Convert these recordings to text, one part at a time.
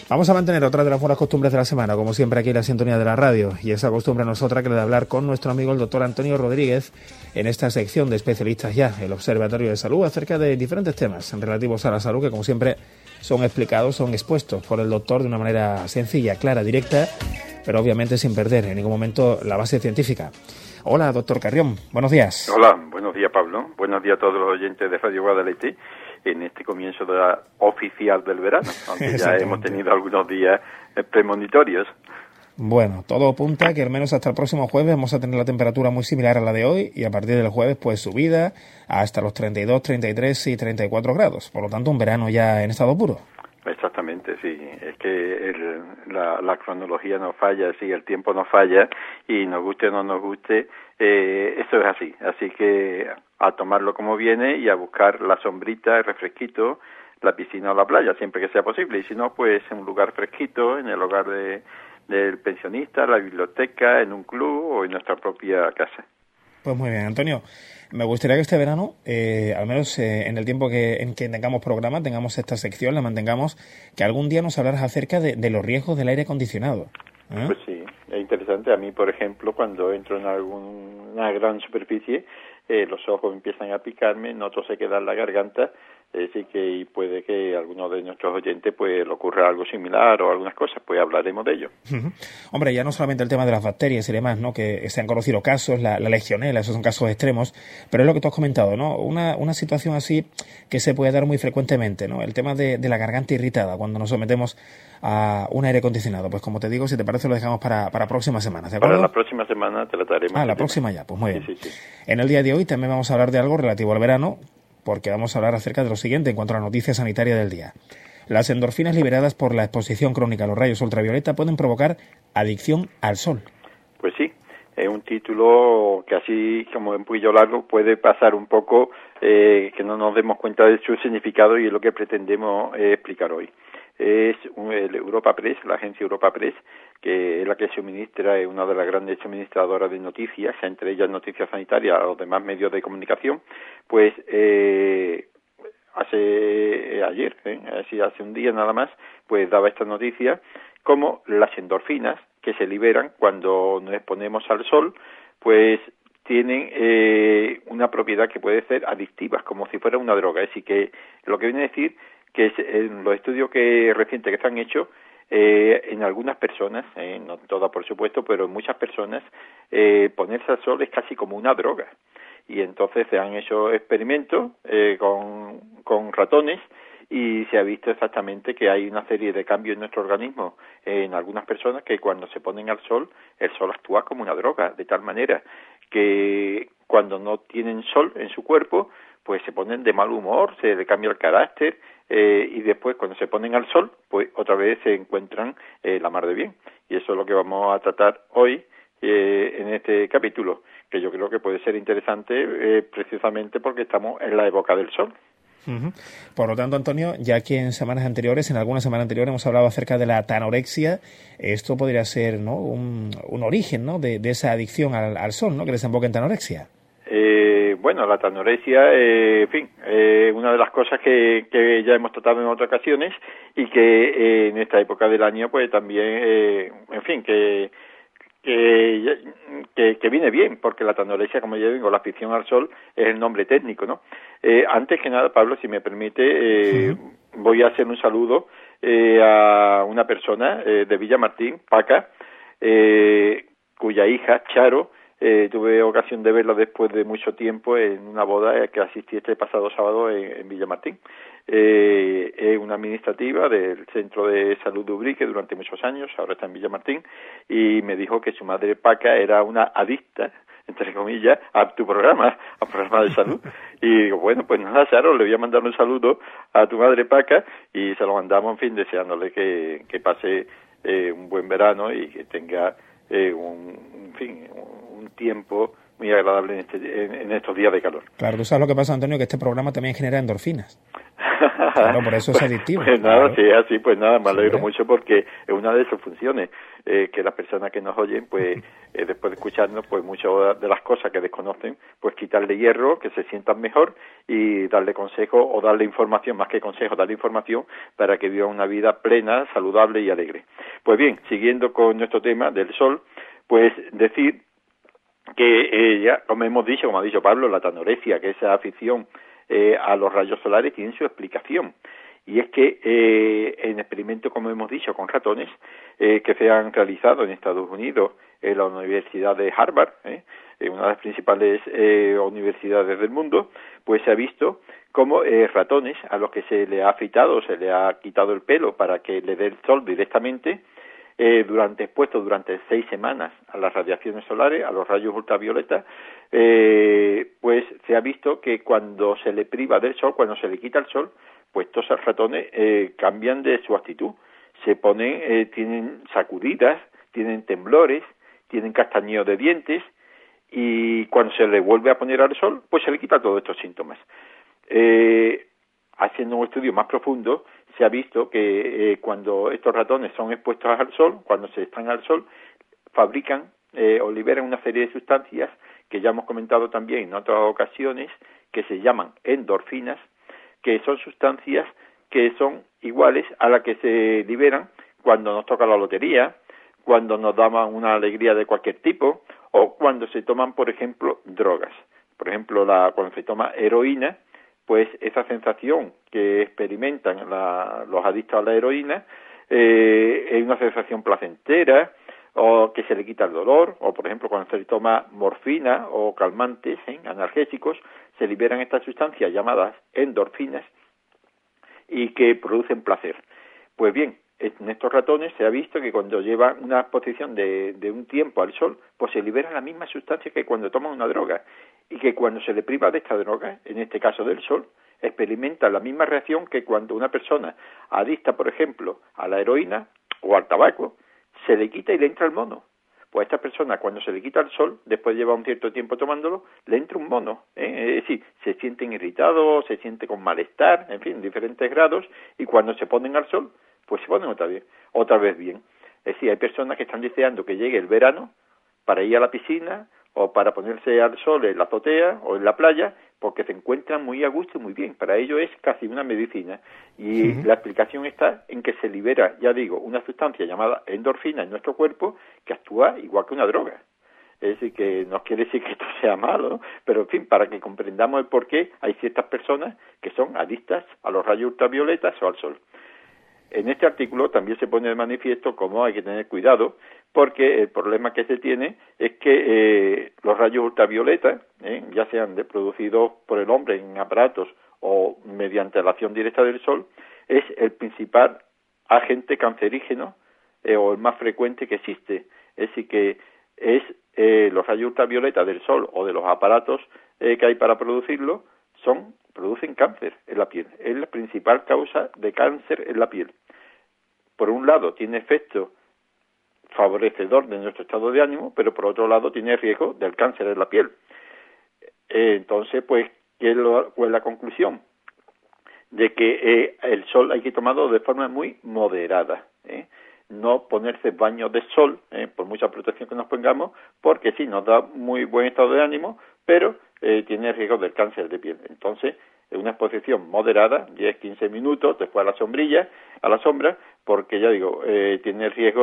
Vamos a mantener otra de las buenas costumbres de la semana, como siempre aquí en la sintonía de la radio, y esa costumbre no es otra que la de hablar con nuestro amigo el doctor Antonio Rodríguez en esta sección de especialistas ya, el Observatorio de Salud, acerca de diferentes temas relativos a la salud que como siempre son explicados, son expuestos por el doctor de una manera sencilla, clara, directa, pero obviamente sin perder en ningún momento la base científica. Hola, doctor Carrión, buenos días. Hola, buenos días, Pablo. Buenos días a todos los oyentes de Radio Guadalete en este comienzo de la oficial del verano, aunque ya hemos tenido algunos días premonitorios. Bueno, todo apunta que al menos hasta el próximo jueves vamos a tener la temperatura muy similar a la de hoy y a partir del jueves pues subida hasta los 32, 33 y 34 grados. Por lo tanto, un verano ya en estado puro. Exactamente, sí. Es que la cronología no falla, sí, el tiempo no falla y nos guste o no nos guste, eso es así. Así que a tomarlo como viene y a buscar la sombrita, el refresquito, la piscina o la playa, siempre que sea posible. Y si no, pues en un lugar fresquito, en el hogar del pensionista, la biblioteca, en un club o en nuestra propia casa. Pues muy bien, Antonio. Me gustaría que este verano, al menos en el tiempo en que tengamos programa, tengamos esta sección, la mantengamos, que algún día nos hablaras acerca de los riesgos del aire acondicionado. Pues sí, es interesante. A mí, por ejemplo, cuando entro en alguna gran superficie, los ojos empiezan a picarme, noto sequedad en la garganta, sí que puede que a alguno de nuestros oyentes pues le ocurra algo similar o algunas cosas, pues hablaremos de ello. Hombre, ya no solamente el tema de las bacterias y demás, ¿no? Que se han conocido casos, la legionela, esos son casos extremos, pero es lo que tú has comentado, ¿no? Una situación así que se puede dar muy frecuentemente, ¿no? El tema de la garganta irritada cuando nos sometemos a un aire acondicionado. Pues como te digo, si te parece lo dejamos para próxima semana, ¿de acuerdo? Para la próxima semana trataremos. La próxima ya, pues muy bien. Sí. En el día de hoy también vamos a hablar de algo relativo al verano, porque vamos a hablar acerca de lo siguiente en cuanto a la noticia sanitaria del día. Las endorfinas liberadas por la exposición crónica a los rayos ultravioleta pueden provocar adicción al sol. Pues sí, es un título que así como un poquillo largo puede pasar un poco que no nos demos cuenta de su significado y es lo que pretendemos explicar hoy. Es el Europa Press, la agencia Europa Press, que es la que suministra, es una de las grandes suministradoras de noticias, entre ellas noticias sanitarias a los demás medios de comunicación, pues hace un día nada más, pues daba esta noticia, como las endorfinas que se liberan cuando nos exponemos al sol, pues tienen una propiedad que puede ser adictiva, como si fuera una droga. Es decir, que lo que viene a decir que en los estudios recientes que se han hecho, en algunas personas, no todas por supuesto, pero en muchas personas, ponerse al sol es casi como una droga. Y entonces se han hecho experimentos con ratones y se ha visto exactamente que hay una serie de cambios en nuestro organismo en algunas personas que cuando se ponen al sol, el sol actúa como una droga, de tal manera que cuando no tienen sol en su cuerpo, pues se ponen de mal humor, se le cambia el carácter y después cuando se ponen al sol, pues otra vez se encuentran la mar de bien. Y eso es lo que vamos a tratar hoy en este capítulo, que yo creo que puede ser interesante precisamente porque estamos en la época del sol. Por lo tanto, Antonio, ya que en alguna semana anterior hemos hablado acerca de la tanorexia, esto podría ser, ¿no?, un origen, ¿no?, de esa adicción al sol, ¿no?, que desemboca en tanorexia. Bueno, la tanorexia, una de las cosas que ya hemos tratado en otras ocasiones y que en esta época del año, pues también, que viene bien, porque la tanorexia, como ya digo, la afición al sol es el nombre técnico, ¿no? Antes que nada, Pablo, si me permite, voy a hacer un saludo a una persona de Villamartín, Paca, cuya hija, Charo, tuve ocasión de verla después de mucho tiempo en una boda que asistí este pasado sábado en Villamartín. Es una administrativa del Centro de Salud de Ubrique durante muchos años, ahora está en Villamartín, y me dijo que su madre Paca era una adicta, entre comillas, al programa de salud. Y digo, bueno, pues nada, Charo, le voy a mandar un saludo a tu madre Paca y se lo mandamos, en fin, deseándole que pase un buen verano y que tenga un tiempo muy agradable en estos días de calor. Claro, tú sabes lo que pasa, Antonio, que este programa también genera endorfinas. Claro, por eso es adictivo. Pues nada, claro. si es así, pues nada, me alegro Sí, mucho porque es una de sus funciones, que las personas que nos oyen, pues después de escucharnos, pues muchas de las cosas que desconocen, pues quitarle hierro, que se sientan mejor y darle consejo o darle información, más que consejo, darle información para que viva una vida plena, saludable y alegre. Pues bien, siguiendo con nuestro tema del sol, pues decir que ya, como hemos dicho, como ha dicho Pablo, la tanorexia, que esa afición a los rayos solares tiene su explicación. Y es que en experimentos, como hemos dicho, con ratones que se han realizado en Estados Unidos, en la Universidad de Harvard, una de las principales universidades del mundo, pues se ha visto cómo ratones a los que se le ha afeitado, se le ha quitado el pelo para que le dé el sol directamente, expuestos durante 6 semanas a las radiaciones solares, a los rayos ultravioletas, pues se ha visto que cuando se le priva del sol, cuando se le quita el sol, pues estos ratones cambian de su actitud, se ponen, tienen sacudidas, tienen temblores, tienen castañeo de dientes, y cuando se le vuelve a poner al sol, pues se le quita todos estos síntomas. Haciendo un estudio más profundo, se ha visto que cuando estos ratones son expuestos al sol, cuando se están al sol, fabrican o liberan una serie de sustancias que ya hemos comentado también en otras ocasiones, que se llaman endorfinas, que son sustancias que son iguales a las que se liberan cuando nos toca la lotería, cuando nos daban una alegría de cualquier tipo, o cuando se toman, por ejemplo, drogas. Por ejemplo, cuando se toma heroína, pues esa sensación que experimentan los adictos a la heroína es una sensación placentera, o que se le quita el dolor, o por ejemplo cuando se le toma morfina o calmantes, analgésicos, se liberan estas sustancias llamadas endorfinas y que producen placer. Pues bien, en estos ratones se ha visto que cuando llevan una exposición de un tiempo al sol, pues se liberan las mismas sustancias que cuando toman una droga, y que cuando se le priva de esta droga, en este caso del sol, experimenta la misma reacción que cuando una persona adicta, por ejemplo, a la heroína o al tabaco, se le quita y le entra el mono. Pues a esta persona, cuando se le quita el sol, después lleva un cierto tiempo tomándolo, le entra un mono. Es decir, se sienten irritados, se siente con malestar, en fin, diferentes grados, y cuando se ponen al sol, pues se ponen otra vez bien. Es decir, hay personas que están deseando que llegue el verano para ir a la piscina o para ponerse al sol en la azotea o en la playa, porque se encuentran muy a gusto y muy bien. Para ello es casi una medicina. Y la explicación está en que se libera, ya digo, una sustancia llamada endorfina en nuestro cuerpo que actúa igual que una droga. Es decir, que no quiere decir que esto sea malo, ¿no? Pero en fin, para que comprendamos el por qué hay ciertas personas que son adictas a los rayos ultravioletas o al sol. En este artículo también se pone de manifiesto cómo hay que tener cuidado, porque el problema que se tiene es que los rayos ultravioletas, ya sean producidos por el hombre en aparatos o mediante la acción directa del sol, es el principal agente cancerígeno o el más frecuente que existe. Es decir, que es los rayos ultravioletas del sol o de los aparatos que hay para producirlo producen cáncer en la piel. Es la principal causa de cáncer en la piel. Por un lado, tiene efecto favorecedor de nuestro estado de ánimo, pero por otro lado tiene riesgo del cáncer en la piel. Entonces, pues, ¿cuál es la conclusión? De que el sol hay que tomarlo de forma muy moderada, no ponerse baños de sol, por mucha protección que nos pongamos, porque sí, nos da muy buen estado de ánimo, pero tiene riesgo del cáncer de piel. Entonces, una exposición moderada, 10-15 minutos, después a la sombra, porque ya digo, tiene riesgo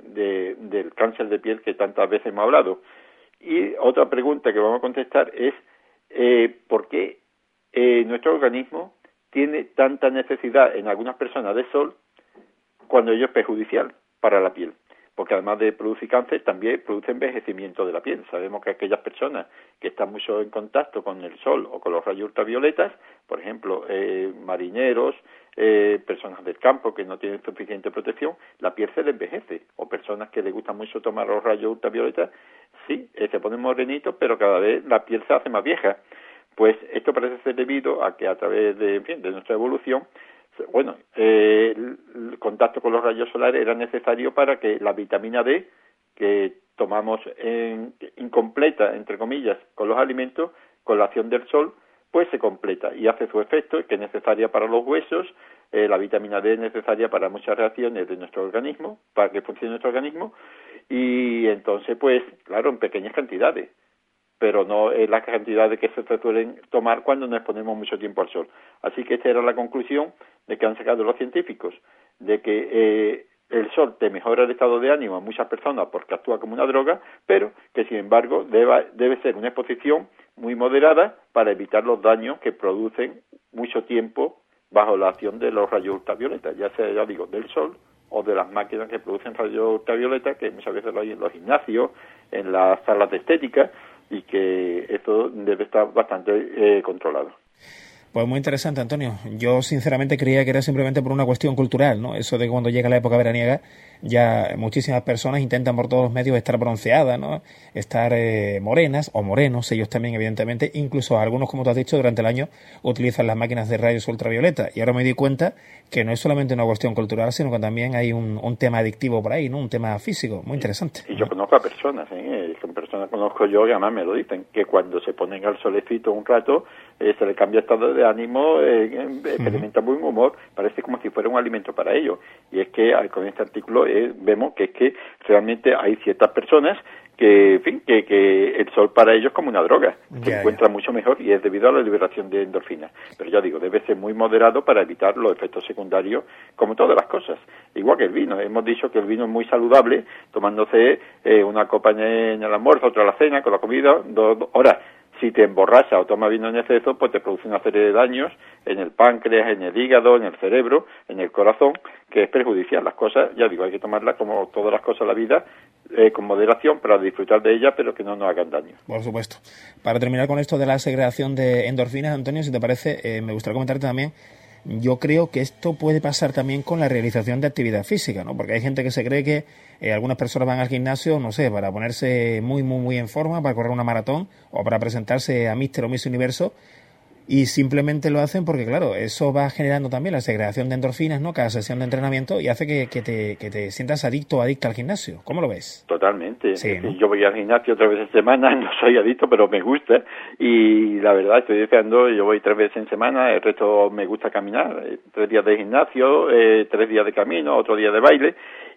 del cáncer de piel que tantas veces hemos hablado. Y otra pregunta que vamos a contestar es ¿por qué nuestro organismo tiene tanta necesidad en algunas personas de sol cuando ello es perjudicial para la piel? Porque además de producir cáncer, también produce envejecimiento de la piel. Sabemos que aquellas personas que están mucho en contacto con el sol o con los rayos ultravioletas, por ejemplo, marineros, personas del campo que no tienen suficiente protección, la piel se les envejece. O personas que les gusta mucho tomar los rayos ultravioletas, sí, se ponen morenitos, pero cada vez la piel se hace más vieja. Pues esto parece ser debido a que a través de nuestra evolución, bueno, el contacto con los rayos solares era necesario para que la vitamina D que tomamos incompleta, entre comillas, con los alimentos, con la acción del sol, pues se completa y hace su efecto, que es necesaria para los huesos. La vitamina D es necesaria para muchas reacciones de nuestro organismo, para que funcione nuestro organismo, y entonces, pues, claro, en pequeñas cantidades, pero no en las cantidades que se suelen tomar cuando nos exponemos mucho tiempo al sol. Así que esta era la conclusión de que han sacado los científicos, de que el sol te mejora el estado de ánimo a muchas personas porque actúa como una droga, pero que sin embargo debe ser una exposición muy moderada para evitar los daños que producen mucho tiempo bajo la acción de los rayos ultravioleta, ya sea, ya digo, del sol o de las máquinas que producen rayos ultravioleta, que muchas veces lo hay en los gimnasios, en las salas de estética, y que esto debe estar bastante controlado. Pues muy interesante, Antonio. Yo sinceramente creía que era simplemente por una cuestión cultural, ¿no? Eso de que cuando llega la época veraniega ya muchísimas personas intentan por todos los medios estar bronceadas, ¿no? Estar morenas o morenos, ellos también evidentemente, incluso algunos, como tú has dicho, durante el año utilizan las máquinas de rayos ultravioleta. Y ahora me di cuenta que no es solamente una cuestión cultural, sino que también hay un tema adictivo por ahí, ¿no? Un tema físico, muy interesante. Y yo conozco a personas, con personas conozco yo que además me lo dicen, que cuando se ponen al solecito un rato, se le cambia el estado de ánimo, experimenta buen humor, parece como si fuera un alimento para ellos. Y es que con este artículo vemos que es que realmente hay ciertas personas que, en fin, que el sol para ellos es como una droga, se encuentra mucho mejor y es debido a la liberación de endorfinas. Pero ya digo, debe ser muy moderado para evitar los efectos secundarios, como todas las cosas. Igual que el vino, hemos dicho que el vino es muy saludable, tomándose una copa en el almuerzo, otra en la cena, con la comida, 2 horas. Si te emborrachas o tomas vino en exceso, pues te produce una serie de daños en el páncreas, en el hígado, en el cerebro, en el corazón, que es perjudicial. Las cosas, ya digo, hay que tomarlas como todas las cosas en la vida, con moderación para disfrutar de ellas, pero que no nos hagan daño. Por supuesto. Para terminar con esto de la segregación de endorfinas, Antonio, si te parece, me gustaría comentarte también, yo creo que esto puede pasar también con la realización de actividad física, ¿no? Porque hay gente que se cree que algunas personas van al gimnasio, no sé, para ponerse muy en forma, para correr una maratón o para presentarse a Mister o Miss Universo, y simplemente lo hacen porque, claro, eso va generando también la segregación de endorfinas, ¿no? Cada sesión de entrenamiento, y hace que te sientas adicto o adicta al gimnasio. ¿Cómo lo ves? Totalmente. Sí, ¿no? Yo voy al gimnasio 3 veces en semana, no soy adicto, pero me gusta, y la verdad estoy deseando, yo voy 3 veces en semana, el resto me gusta caminar, 3 días de gimnasio, 3 días de camino, otro día de baile,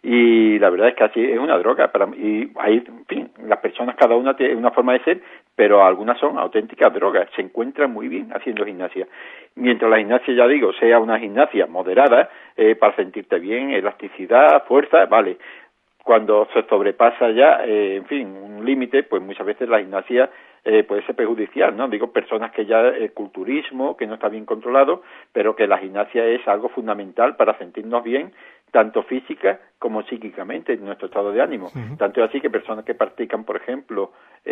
y la verdad es que así es una droga para mí. Y ahí, en fin, las personas cada una tiene una forma de ser, pero algunas son auténticas drogas, se encuentran muy bien haciendo gimnasia. Mientras la gimnasia, ya digo, sea una gimnasia moderada, para sentirte bien, elasticidad, fuerza, vale. Cuando se sobrepasa ya, en fin, un límite, pues muchas veces la gimnasia puede ser perjudicial, ¿no? Digo, personas que ya el culturismo, que no está bien controlado, pero que la gimnasia es algo fundamental para sentirnos bien, tanto física como psíquicamente, en nuestro estado de ánimo. Uh-huh. Tanto es así que personas que practican, por ejemplo,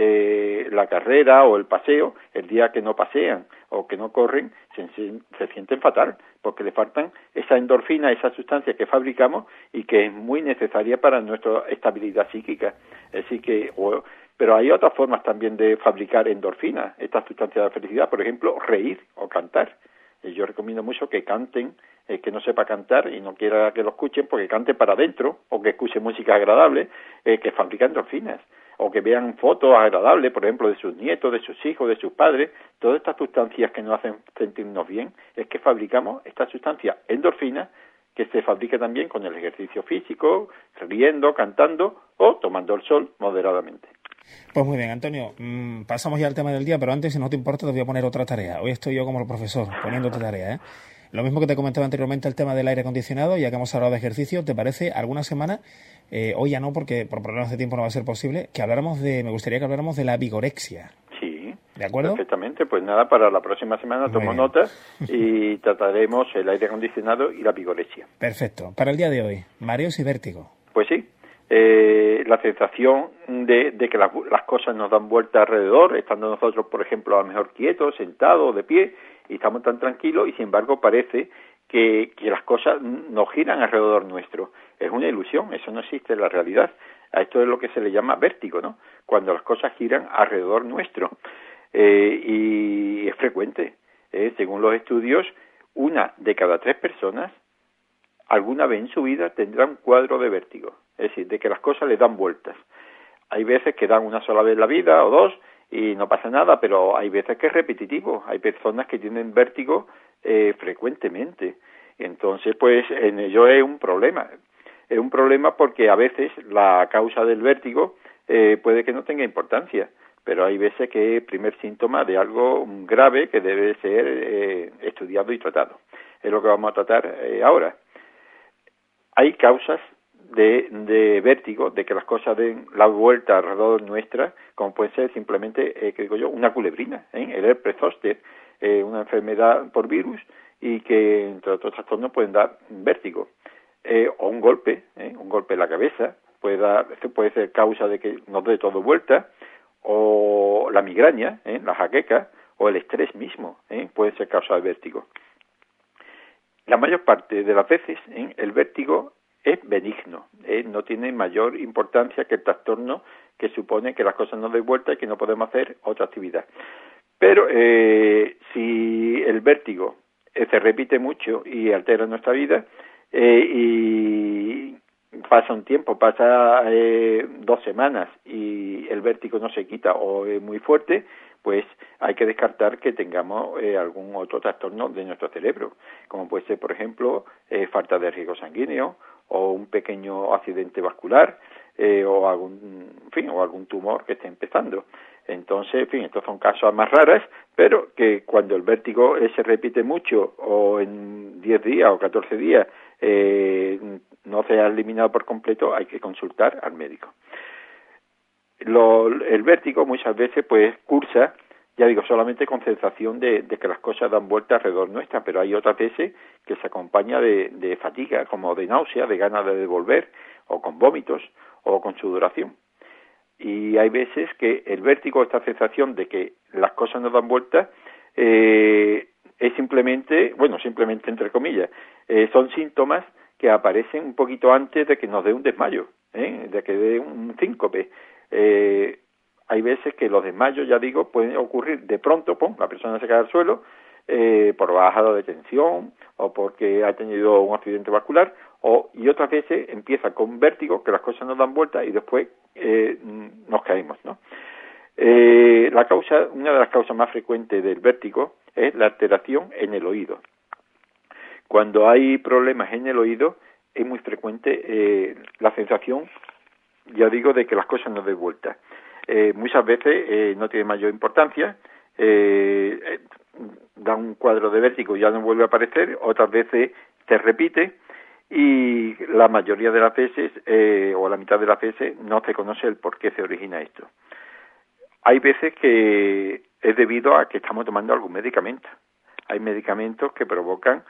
la carrera o el paseo, el día que no pasean o que no corren, se sienten fatal, porque le faltan esa endorfina, esa sustancia que fabricamos y que es muy necesaria para nuestra estabilidad psíquica. Así que, pero hay otras formas también de fabricar endorfina, esta sustancia de la felicidad, por ejemplo, reír o cantar. Yo recomiendo mucho que canten, que no sepa cantar y no quiera que lo escuchen, porque cante para adentro, o que escuche música agradable, que fabrica endorfinas, o que vean fotos agradables, por ejemplo, de sus nietos, de sus hijos, de sus padres. Todas estas sustancias que nos hacen sentirnos bien, es que fabricamos esta sustancia endorfina, que se fabrica también con el ejercicio físico, riendo, cantando o tomando el sol moderadamente. Pues muy bien, Antonio, pasamos ya al tema del día, pero antes, si no te importa, te voy a poner otra tarea. Hoy estoy yo como el profesor, poniéndote tarea, ¿eh? Lo mismo que te comentaba anteriormente, el tema del aire acondicionado, ya que hemos hablado de ejercicio, ¿te parece alguna semana, hoy ya no, porque por problemas de tiempo no va a ser posible, que me gustaría que habláramos de la vigorexia? Sí. ¿De acuerdo? Perfectamente, pues nada, para la próxima semana tomo nota y trataremos el aire acondicionado y la vigorexia. Perfecto. Para el día de hoy, mareos y vértigo. Pues sí. La sensación de que las cosas nos dan vuelta alrededor, estando nosotros, por ejemplo, a lo mejor quietos, sentados, de pie, y estamos tan tranquilos, y sin embargo parece que las cosas nos giran alrededor nuestro. Es una ilusión, eso no existe en la realidad. A esto es lo que se le llama vértigo, ¿no? Cuando las cosas giran alrededor nuestro. Y es frecuente. Según los estudios, 1 de cada 3 personas alguna vez en su vida tendrá un cuadro de vértigo, es decir, de que las cosas le dan vueltas. Hay veces que dan una sola vez en la vida o 2, y no pasa nada, pero hay veces que es repetitivo. Hay personas que tienen vértigo frecuentemente. Entonces, pues en ello es un problema. Es un problema porque a veces la causa del vértigo puede que no tenga importancia, pero hay veces que es primer síntoma de algo grave que debe ser estudiado y tratado. Es lo que vamos a tratar ahora. Hay causas de vértigo, de que las cosas den la vuelta alrededor nuestra, como puede ser simplemente, que digo yo, una culebrina, el herpes zóster, una enfermedad por virus, y que entre otros trastornos pueden dar vértigo. O un golpe en la cabeza, puede ser causa de que nos dé todo vuelta, o la migraña, la jaqueca, o el estrés mismo, puede ser causa de vértigo. La mayor parte de las veces el vértigo es benigno, no tiene mayor importancia que el trastorno que supone que las cosas nos den vuelta y que no podemos hacer otra actividad. Pero si el vértigo se repite mucho y altera nuestra vida, y pasa un tiempo, pasa 2 semanas y el vértigo no se quita o es muy fuerte, pues hay que descartar que tengamos algún otro trastorno de nuestro cerebro, como puede ser, por ejemplo, falta de riego sanguíneo o un pequeño accidente vascular o algún tumor que esté empezando. Entonces, estos son casos más raros, pero que cuando el vértigo se repite mucho o en 10 días o 14 días no se ha eliminado por completo, hay que consultar al médico. El vértigo muchas veces pues cursa, ya digo, solamente con sensación de que las cosas dan vuelta alrededor nuestra, pero hay otras veces que se acompaña de fatiga, como de náusea, de ganas de devolver, o con vómitos, o con sudoración. Y hay veces que el vértigo, esta sensación de que las cosas no dan vuelta, es simplemente entre comillas, son síntomas que aparecen un poquito antes de que nos dé un desmayo, de que dé un síncope. Hay veces que los desmayos, ya digo, pueden ocurrir de pronto, la persona se cae al suelo por bajada de tensión o porque ha tenido un accidente vascular, y otras veces empieza con vértigo, que las cosas no dan vuelta y después nos caemos, ¿no? Una de las causas más frecuentes del vértigo es la alteración en el oído. Cuando hay problemas en el oído es muy frecuente la sensación, ya digo, de que las cosas no den vuelta. Muchas veces no tiene mayor importancia, da un cuadro de vértigo y ya no vuelve a aparecer, otras veces se repite y la mayoría de las veces, o la mitad de las veces, no se conoce el por qué se origina esto. Hay veces que es debido a que estamos tomando algún medicamento. Hay medicamentos que provocan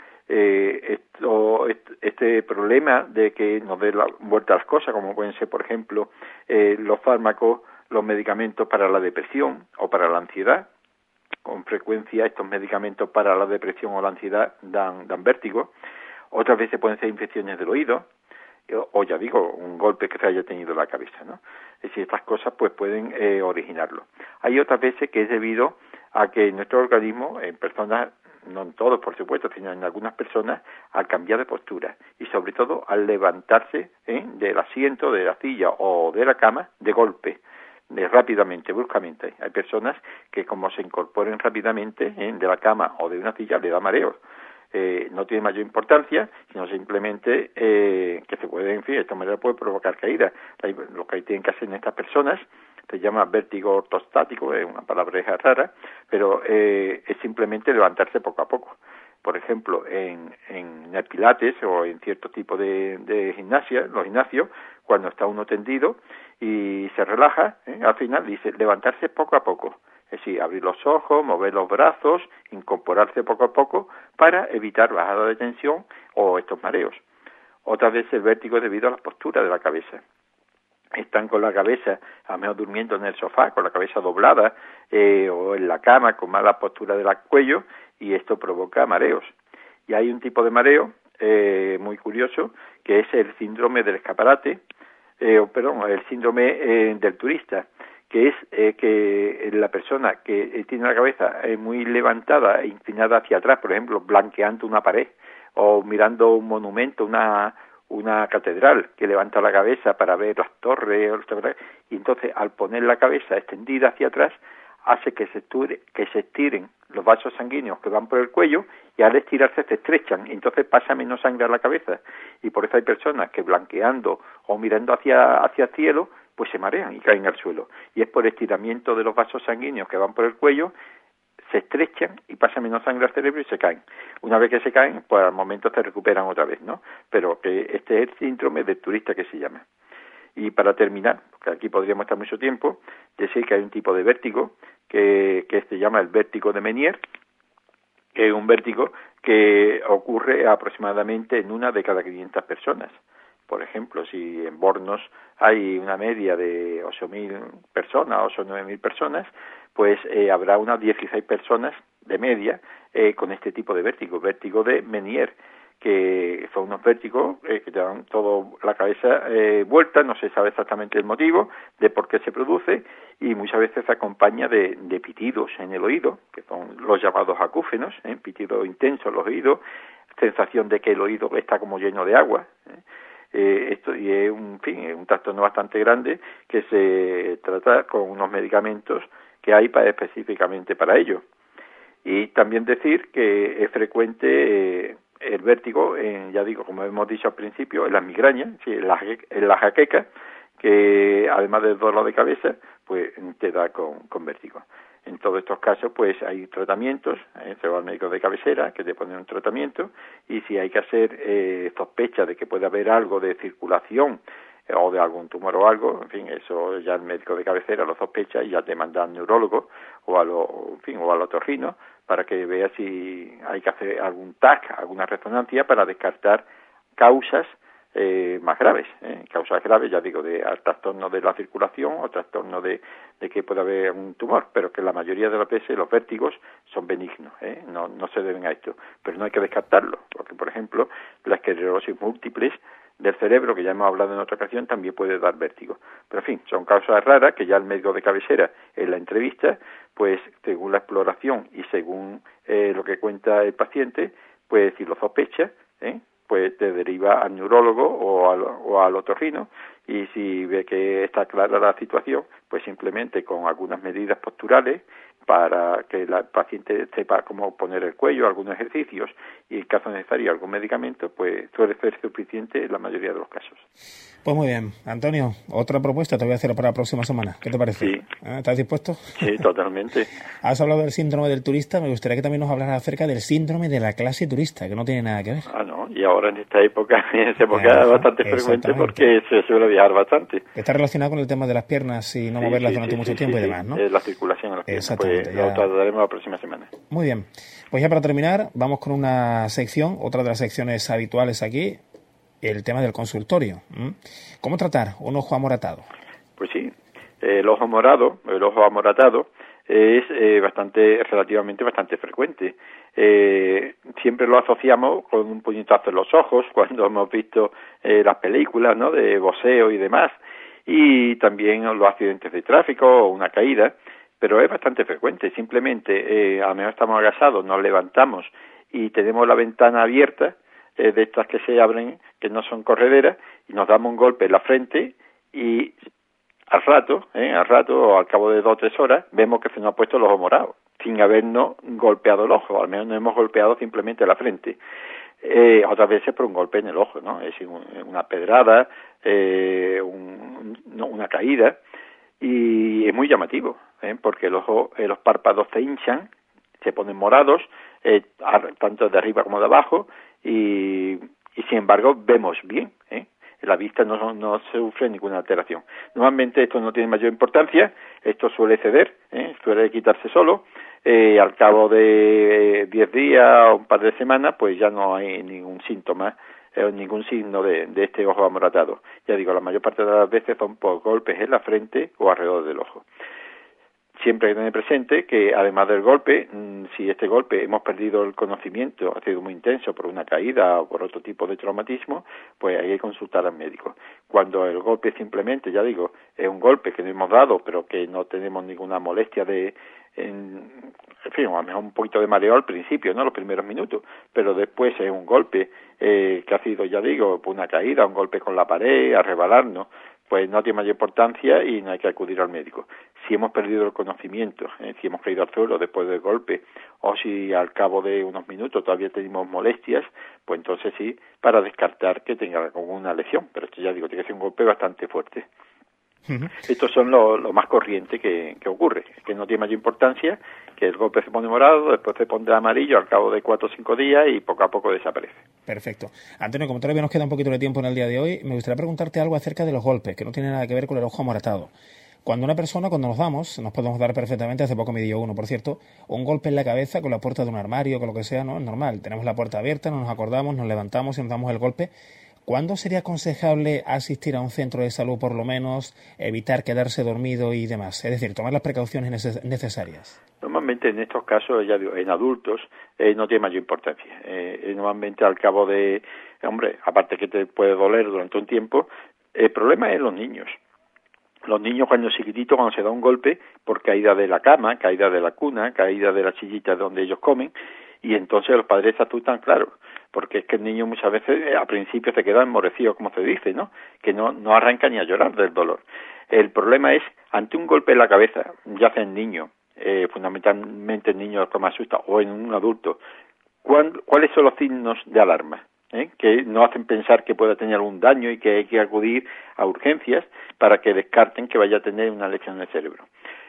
este problema de que nos dé la vuelta a las cosas, como pueden ser, por ejemplo, los fármacos, los medicamentos para la depresión o para la ansiedad. Con frecuencia estos medicamentos para la depresión o la ansiedad dan vértigo. Otras veces pueden ser infecciones del oído, o ya digo, un golpe que se haya tenido en la cabeza, ¿no? Es decir, estas cosas pues pueden originarlo. Hay otras veces que es debido a que nuestro organismo, en personas, no en todos por supuesto, sino en algunas personas, al cambiar de postura y sobre todo al levantarse del asiento, de la silla o de la cama de golpe, rápidamente, bruscamente. Hay personas que como se incorporen rápidamente de la cama o de una silla le da mareos. No tiene mayor importancia, sino simplemente que se puede, de esta manera puede provocar caídas. Lo que tienen que hacer en estas personas se llama vértigo ortostático, es una palabreja rara, pero es simplemente levantarse poco a poco. Por ejemplo, en el pilates o en cierto tipo de gimnasia, los gimnasios, cuando está uno tendido y se relaja, al final dice levantarse poco a poco. Es decir, abrir los ojos, mover los brazos, incorporarse poco a poco para evitar bajada de tensión o estos mareos. Otras veces el vértigo es debido a la postura de la cabeza. Están con la cabeza, a lo mejor durmiendo en el sofá, con la cabeza doblada, o en la cama con mala postura del cuello, y esto provoca mareos. Y hay un tipo de mareo muy curioso, que es el síndrome del escaparate, el síndrome del turista, que es que la persona que tiene la cabeza muy levantada e inclinada hacia atrás, por ejemplo, blanqueando una pared o mirando un monumento, una catedral, que levanta la cabeza para ver las torres, y entonces al poner la cabeza extendida hacia atrás hace que se estiren los vasos sanguíneos que van por el cuello, y al estirarse se estrechan, y entonces pasa menos sangre a la cabeza. Y por eso hay personas que blanqueando o mirando hacia el cielo, pues se marean y caen al suelo. Y es por estiramiento de los vasos sanguíneos que van por el cuello, se estrechan y pasa menos sangre al cerebro y se caen. Una vez que se caen, pues al momento se recuperan otra vez, ¿no? Pero que este es el síndrome del turista que se llama. Y para terminar, porque aquí podríamos estar mucho tiempo, decir que hay un tipo de vértigo que se llama el vértigo de Meniere, que es un vértigo que ocurre aproximadamente en una de cada 500 personas. Por ejemplo, si en Bornos hay una media de 8.000 personas, 8 o 9.000 personas, pues habrá unas 16 personas de media con este tipo de vértigo de Meniere, que son unos vértigos que te dan toda la cabeza vuelta, no se sabe exactamente el motivo de por qué se produce, y muchas veces se acompaña de pitidos en el oído, que son los llamados acúfenos, pitidos intensos en los oídos, sensación de que el oído está como lleno de agua. Esto y es un trastorno bastante grande que se trata con unos medicamentos que hay específicamente para ello. Y también decir que es frecuente el vértigo, ya digo, como hemos dicho al principio, en las migrañas, sí, en la jaqueca, que además del dolor de cabeza, pues te da con vértigo. En todos estos casos, pues hay tratamientos, se va al médico de cabecera, que te pone un tratamiento, y si hay que hacer sospecha de que puede haber algo de circulación o de algún tumor o algo, en fin, eso ya el médico de cabecera lo sospecha y ya te manda al neurólogo o al otorrino para que vea si hay que hacer algún TAC, alguna resonancia para descartar causas más graves, causas graves, ya digo, de trastorno de la circulación o trastorno de que puede haber un tumor, pero que la mayoría de las veces los vértigos son benignos, no se deben a esto, pero no hay que descartarlo, porque por ejemplo la esclerosis múltiple del cerebro, que ya hemos hablado en otra ocasión, también puede dar vértigo. Pero en fin, son causas raras que ya el médico de cabecera en la entrevista, pues según la exploración y según lo que cuenta el paciente, pues si lo sospecha, pues te deriva al neurólogo o al otorrino, y si ve que está clara la situación, pues simplemente con algunas medidas posturales para que el paciente sepa cómo poner el cuello, algunos ejercicios y en caso necesario algún medicamento, pues suele ser suficiente en la mayoría de los casos. Pues muy bien. Antonio, otra propuesta te voy a hacer para la próxima semana. ¿Qué te parece? Sí. ¿Estás dispuesto? Sí, totalmente. Has hablado del síndrome del turista, me gustaría que también nos hablaras acerca del síndrome de la clase turista, que no tiene nada que ver. No, y ahora en esta época, es bastante frecuente porque se suele viajar bastante. Está relacionado con el tema de las piernas y no moverlas durante mucho tiempo y demás, ¿no? La circulación en las piernas. Exactamente. Pues lo trataremos la próxima semana. Muy bien. Pues ya para terminar, vamos con una sección, otra de las secciones habituales aquí, el tema del consultorio. ¿Cómo tratar un ojo amoratado? Pues sí, el ojo amoratado es relativamente bastante frecuente. Siempre lo asociamos con un puñetazo en los ojos cuando hemos visto las películas, ¿no?, de boxeo y demás, y también los accidentes de tráfico o una caída, pero es bastante frecuente. Simplemente a lo mejor estamos agachados, nos levantamos y tenemos la ventana abierta, de estas que se abren, que no son correderas, y nos damos un golpe en la frente y al rato o al cabo de 2 o 3 horas, vemos que se nos ha puesto el ojo morado, sin habernos golpeado el ojo, al menos nos hemos golpeado simplemente la frente. Otras veces por un golpe en el ojo, ¿no? Es decir, una pedrada, una caída, y es muy llamativo, porque el ojo, los párpados se hinchan, se ponen morados, tanto de arriba como de abajo, y sin embargo vemos bien, la vista no sufre ninguna alteración. Normalmente esto no tiene mayor importancia, esto suele ceder, suele quitarse solo, al cabo de 10 días o un par de semanas, pues ya no hay ningún síntoma, ningún signo de este ojo amoratado. Ya digo, la mayor parte de las veces son por golpes en la frente o alrededor del ojo. Siempre hay que tener presente que además del golpe, si este golpe hemos perdido el conocimiento, ha sido muy intenso por una caída o por otro tipo de traumatismo, pues hay que consultar al médico. Cuando el golpe simplemente, ya digo, es un golpe que no hemos dado, pero que no tenemos ninguna molestia en fin, a lo mejor un poquito de mareo al principio, ¿no?, los primeros minutos, pero después es un golpe que ha sido, ya digo, por una caída, un golpe con la pared, a resbalarnos, pues no tiene mayor importancia y no hay que acudir al médico. si hemos perdido el conocimiento, si hemos caído al suelo después del golpe, o si al cabo de unos minutos todavía tenemos molestias, pues entonces sí, para descartar que tenga alguna lesión. Pero esto ya digo, tiene que ser un golpe bastante fuerte. Estos son lo más corriente que ocurre, que no tiene mayor importancia, que el golpe se pone morado, después se pone amarillo al cabo de 4 o 5 días y poco a poco desaparece. Perfecto. Antonio, como todavía nos queda un poquito de tiempo en el día de hoy, me gustaría preguntarte algo acerca de los golpes, que no tiene nada que ver con el ojo amoratado. Cuando nos damos, nos podemos dar perfectamente, hace poco me dio uno, por cierto, un golpe en la cabeza con la puerta de un armario, con lo que sea, ¿no? Es normal, tenemos la puerta abierta, no nos acordamos, nos levantamos y nos damos el golpe. ¿Cuándo sería aconsejable asistir a un centro de salud, por lo menos, evitar quedarse dormido y demás? Es decir, tomar las precauciones necesarias. Normalmente en estos casos, ya digo, en adultos, no tiene mayor importancia. Normalmente al cabo de, aparte que te puede doler durante un tiempo, el problema es los niños. Los niños cuando chiquititos, cuando se da un golpe, por caída de la cama, caída de la cuna, caída de la sillita donde ellos comen, y entonces los padres se asustan, claro, porque es que el niño muchas veces al principio se queda enmorecido, como se dice, ¿no? Que no arranca ni a llorar del dolor. El problema es, ante un golpe en la cabeza, ya sea en niño, fundamentalmente en niños que más asusta, o en un adulto, ¿cuáles son los signos de alarma? Que nos hacen pensar que pueda tener algún daño y que hay que acudir a urgencias para que descarten que vaya a tener una lesión en el cerebro.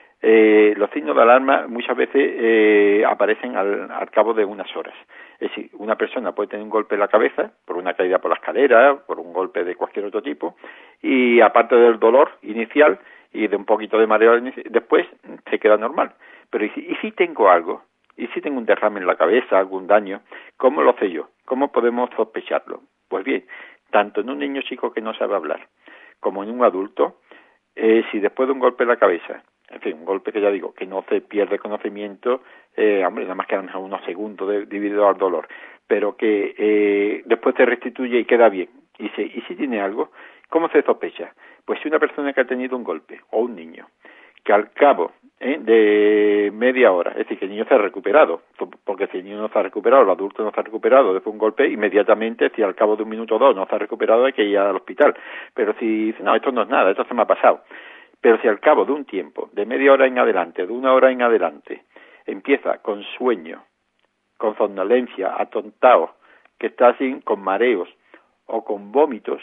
Los signos de alarma muchas veces aparecen al cabo de unas horas. Es decir, una persona puede tener un golpe en la cabeza por una caída por la escalera, por un golpe de cualquier otro tipo, y aparte del dolor inicial y de un poquito de mareo después, se queda normal. Pero ¿y si tengo algo? ¿Y si tengo un derrame en la cabeza, algún daño? ¿Cómo lo sé yo? ¿Cómo podemos sospecharlo? Pues bien, tanto en un niño chico que no sabe hablar, como en un adulto, si después de un golpe en la cabeza, en fin, un golpe que ya digo, que no se pierde conocimiento, nada más que a lo mejor unos segundos debido al dolor, pero que después se restituye y queda bien, y si tiene algo, ¿cómo se sospecha? Pues si una persona que ha tenido un golpe, o un niño, que al cabo de media hora, es decir, que el niño se ha recuperado, porque si el niño no se ha recuperado, el adulto no se ha recuperado después de un golpe, inmediatamente, si al cabo de un minuto o dos no se ha recuperado, hay que ir al hospital. Pero si dice, no, esto no es nada, esto se me ha pasado. Pero si al cabo de un tiempo, de media hora en adelante, de una hora en adelante, empieza con sueño, con somnolencia, atontado, que está así con mareos o con vómitos,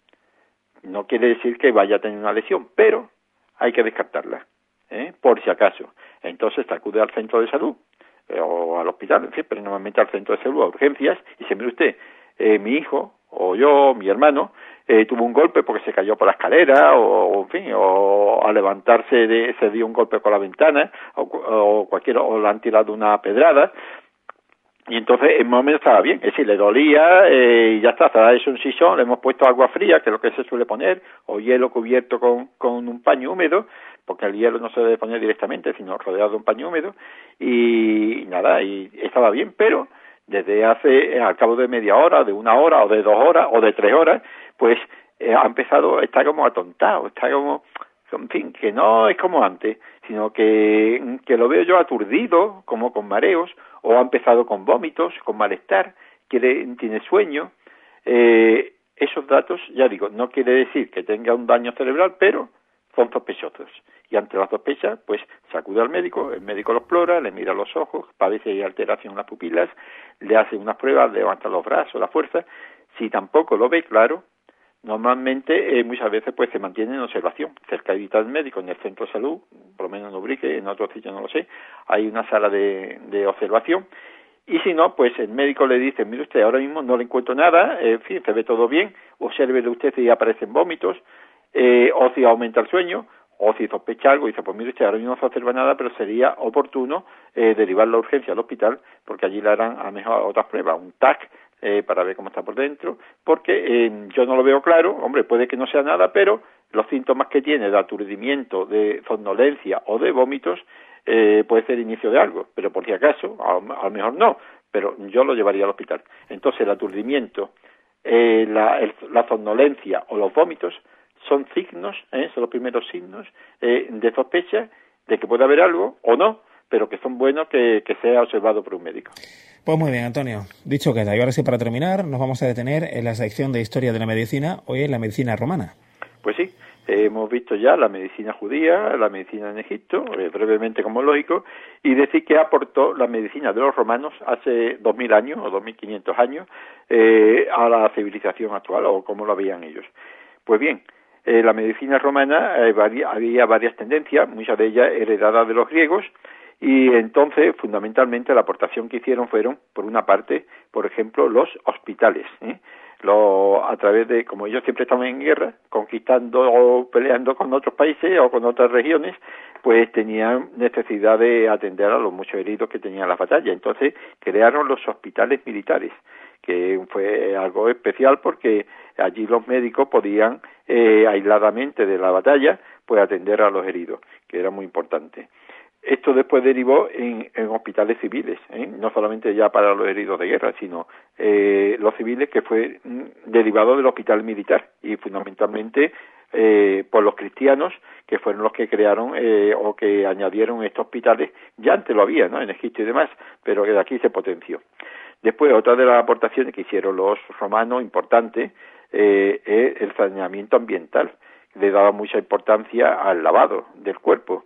no quiere decir que vaya a tener una lesión, pero hay que descartarla, por si acaso. Entonces acude al centro de salud o al hospital, en fin, pero normalmente al centro de salud, a urgencias, y se mire usted, mi hijo o yo, mi hermano, tuvo un golpe porque se cayó por la escalera en fin, o al levantarse se dio un golpe con la ventana o le han tirado una pedrada. Y entonces en un momento estaba bien, es decir, le dolía y ya está, estaba hecho un sisón, le hemos puesto agua fría, que es lo que se suele poner, o hielo cubierto con un paño húmedo, porque el hielo no se debe poner directamente, sino rodeado de un paño húmedo, y nada, y estaba bien, pero desde al cabo de media hora, de una hora, o de 2 horas, o de 3 horas, pues ha empezado, está como atontado, está como, en fin, que no es como antes, sino que lo veo yo aturdido, como con mareos, o ha empezado con vómitos, con malestar, tiene sueño. Esos datos, ya digo, no quiere decir que tenga un daño cerebral, pero son sospechosos. Y ante la sospecha, pues se acude al médico, el médico lo explora, le mira los ojos, parece que hay alteración en las pupilas, le hace unas pruebas, levanta los brazos, la fuerza. Si tampoco lo ve claro, normalmente muchas veces pues se mantiene en observación cerca del médico, en el centro de salud, por lo menos en Ubrique, en otro sitio no lo sé, hay una sala de observación, y si no, pues el médico le dice, mire usted, ahora mismo no le encuentro nada, en fin, se ve todo bien, obsérvele usted si aparecen vómitos, o si aumenta el sueño, o si sospecha algo, y dice, pues mire usted, ahora mismo no se observa nada, pero sería oportuno derivar la urgencia al hospital, porque allí le harán a lo mejor otras pruebas, un TAC, para ver cómo está por dentro, porque yo no lo veo claro, hombre, puede que no sea nada, pero los síntomas que tiene de aturdimiento, de somnolencia o de vómitos, puede ser inicio de algo, pero por si acaso, a lo mejor no, pero yo lo llevaría al hospital. Entonces el aturdimiento, la somnolencia o los vómitos son signos, son los primeros signos de sospecha de que puede haber algo o no, pero que son buenos que sea observado por un médico. Pues muy bien, Antonio. Dicho queda. Y ahora sí, para terminar, nos vamos a detener en la sección de Historia de la Medicina, hoy en la medicina romana. Pues sí, Hemos visto ya la medicina judía, la medicina en Egipto, brevemente como lógico, y decir que aportó la medicina de los romanos hace 2000 años o 2500 años a la civilización actual, o como lo veían ellos. Pues bien, la medicina romana había varias tendencias, muchas de ellas heredadas de los griegos, y entonces fundamentalmente la aportación que hicieron fueron, por una parte, por ejemplo, los hospitales, a través de, como ellos siempre estaban en guerra, conquistando o peleando con otros países o con otras regiones, pues tenían necesidad de atender a los muchos heridos que tenían las batallas. Entonces crearon los hospitales militares, que fue algo especial porque allí los médicos podían aisladamente de la batalla pues atender a los heridos, que era muy importante. Esto después derivó en hospitales civiles, no solamente ya para los heridos de guerra, sino los civiles, que fue derivado del hospital militar, y fundamentalmente por los cristianos, que fueron los que crearon o que añadieron estos hospitales. Ya antes lo había, ¿no?, en Egipto y demás, pero que de aquí se potenció. Después, otra de las aportaciones que hicieron los romanos, importante, es el saneamiento ambiental. Le daba mucha importancia al lavado del cuerpo,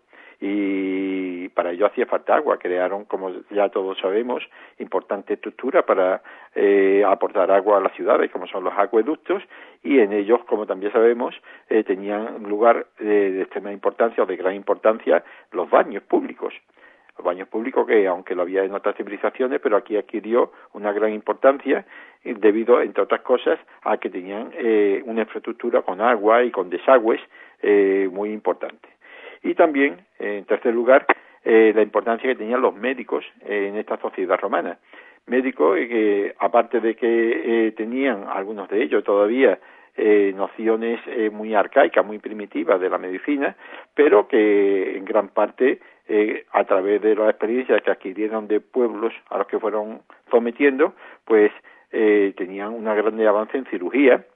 y para ello hacía falta agua. Crearon, como ya todos sabemos, importante estructura para aportar agua a las ciudades, como son los acueductos, y en ellos, como también sabemos, tenían lugar de extrema importancia o de gran importancia los baños públicos. Los baños públicos que, aunque lo había en otras civilizaciones, pero aquí adquirió una gran importancia debido, entre otras cosas, a que tenían una infraestructura con agua y con desagües muy importante. Y también, en tercer lugar, la importancia que tenían los médicos en esta sociedad romana. Médicos que, aparte de que tenían, algunos de ellos todavía, nociones muy arcaicas, muy primitivas de la medicina, pero que en gran parte, a través de las experiencias que adquirieron de pueblos a los que fueron sometiendo, pues tenían un gran avance en cirugía,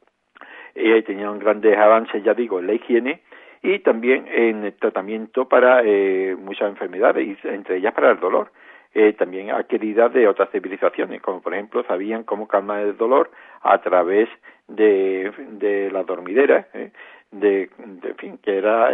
tenían grandes avances, ya digo, en la higiene, y también en el tratamiento para muchas enfermedades, y entre ellas para el dolor, también adquiridas de otras civilizaciones, como por ejemplo sabían cómo calmar el dolor a través de la dormidera, en fin, que era,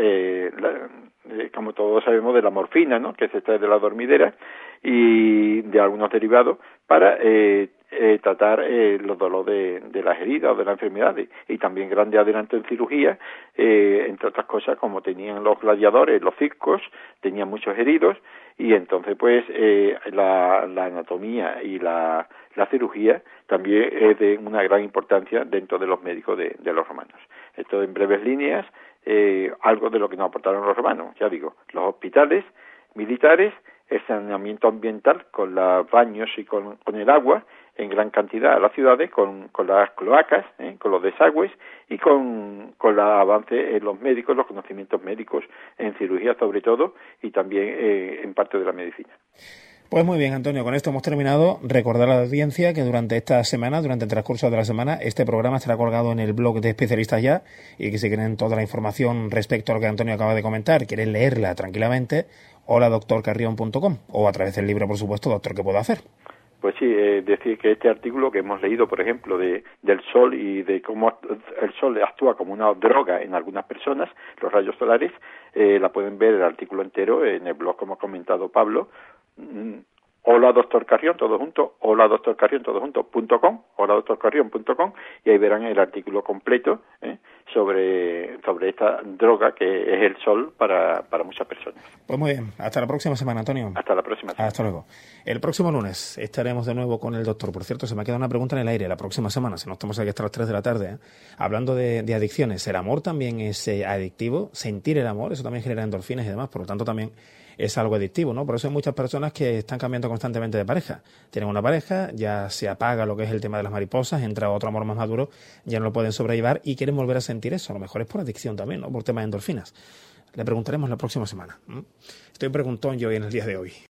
como todos sabemos, de la morfina, ¿no?, que se extrae de la dormidera, y de algunos derivados para tratar los dolores de las heridas o de las enfermedades, y también grande adelanto en cirugía, entre otras cosas, como tenían los gladiadores, los circos, tenían muchos heridos, y entonces pues la anatomía y la cirugía también es de una gran importancia dentro de los médicos de los romanos. Esto en breves líneas, algo de lo que nos aportaron los romanos, ya digo, los hospitales militares, el saneamiento ambiental con los baños y con el agua en gran cantidad a las ciudades, con las cloacas, con los desagües, y con el avance en los médicos, los conocimientos médicos en cirugía sobre todo, y también en parte de la medicina. Pues muy bien, Antonio, con esto hemos terminado. Recordar a la audiencia que durante esta semana, durante el transcurso de la semana, este programa estará colgado en el blog de Especialistas Ya, y que si quieren toda la información respecto a lo que Antonio acaba de comentar, quieren leerla tranquilamente, holadoctorcarrion.com, o a través del libro, por supuesto, Doctor, ¿qué puedo hacer? Pues sí, decir que este artículo que hemos leído, por ejemplo, del sol y de cómo el sol actúa como una droga en algunas personas, los rayos solares, la pueden ver el artículo entero en el blog, como ha comentado Pablo, Hola Doctor Carrión, todo junto, holadoctorcarrion.com, holadoctorcarrion.com, y ahí verán el artículo completo sobre esta droga que es el sol para muchas personas. Pues muy bien, hasta la próxima semana, Antonio. Hasta la próxima semana. Hasta luego. El próximo lunes estaremos de nuevo con el doctor. Por cierto, se me ha quedado una pregunta en el aire. La próxima semana, si no estamos aquí hasta las 3 de la tarde, hablando de adicciones, ¿el amor también es adictivo? ¿Sentir el amor? Eso también genera endorfinas y demás, por lo tanto también es algo adictivo, ¿no? Por eso hay muchas personas que están cambiando constantemente de pareja. Tienen una pareja, ya se apaga lo que es el tema de las mariposas, entra otro amor más maduro, ya no lo pueden sobrellevar y quieren volver a sentir eso. A lo mejor es por adicción también, ¿no?, por tema de endorfinas. Le preguntaremos la próxima semana. Estoy preguntón yo hoy en el día de hoy.